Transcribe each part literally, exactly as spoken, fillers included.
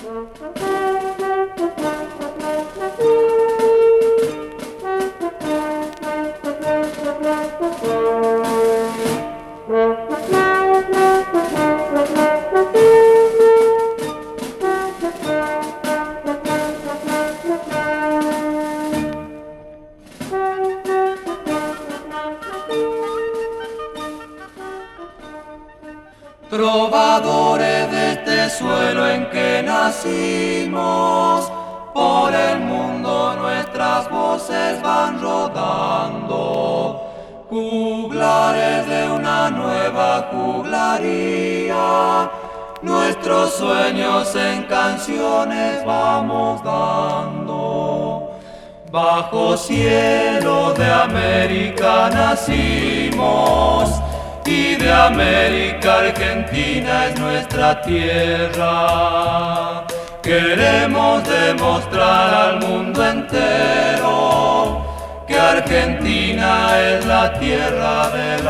Trovadores de este suelo en que nacimos, por el mundo nuestras voces van rodando, juglares de una nueva juglaría, nuestros sueños en canciones vamos dando. Bajo cielo de América nacimos, y de América Argentina es nuestra tierra. Queremos demostrar al mundo entero que Argentina es la tierra del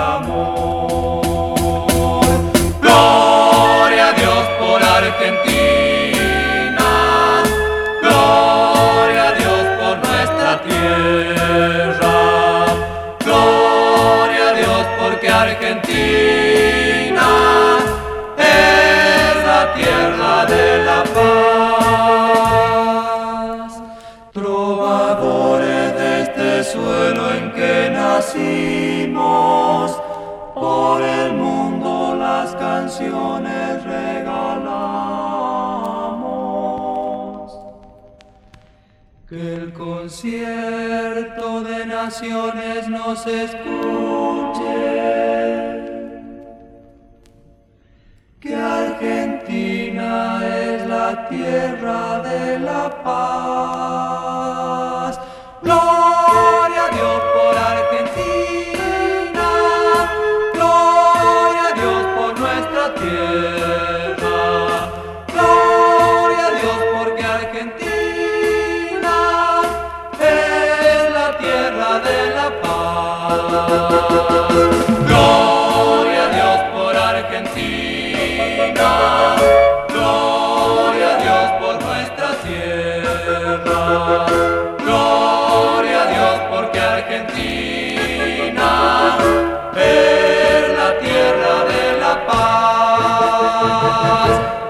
amor. Gloria a Dios por Argentina, gloria a Dios por nuestra tierra. Argentina es la tierra de la paz. Trovadores de este suelo en que nacimos, por el mundo las canciones regalamos. Que el concierto de naciones nos escuche, que Argentina es la tierra de la paz. Gloria a Dios por Argentina, gloria a Dios por nuestra tierra, gloria a Dios porque Argentina es la tierra de la paz. Gloria a Dios por Argentina, gloria a Dios por nuestra tierra, gloria a Dios porque Argentina es la tierra de la paz.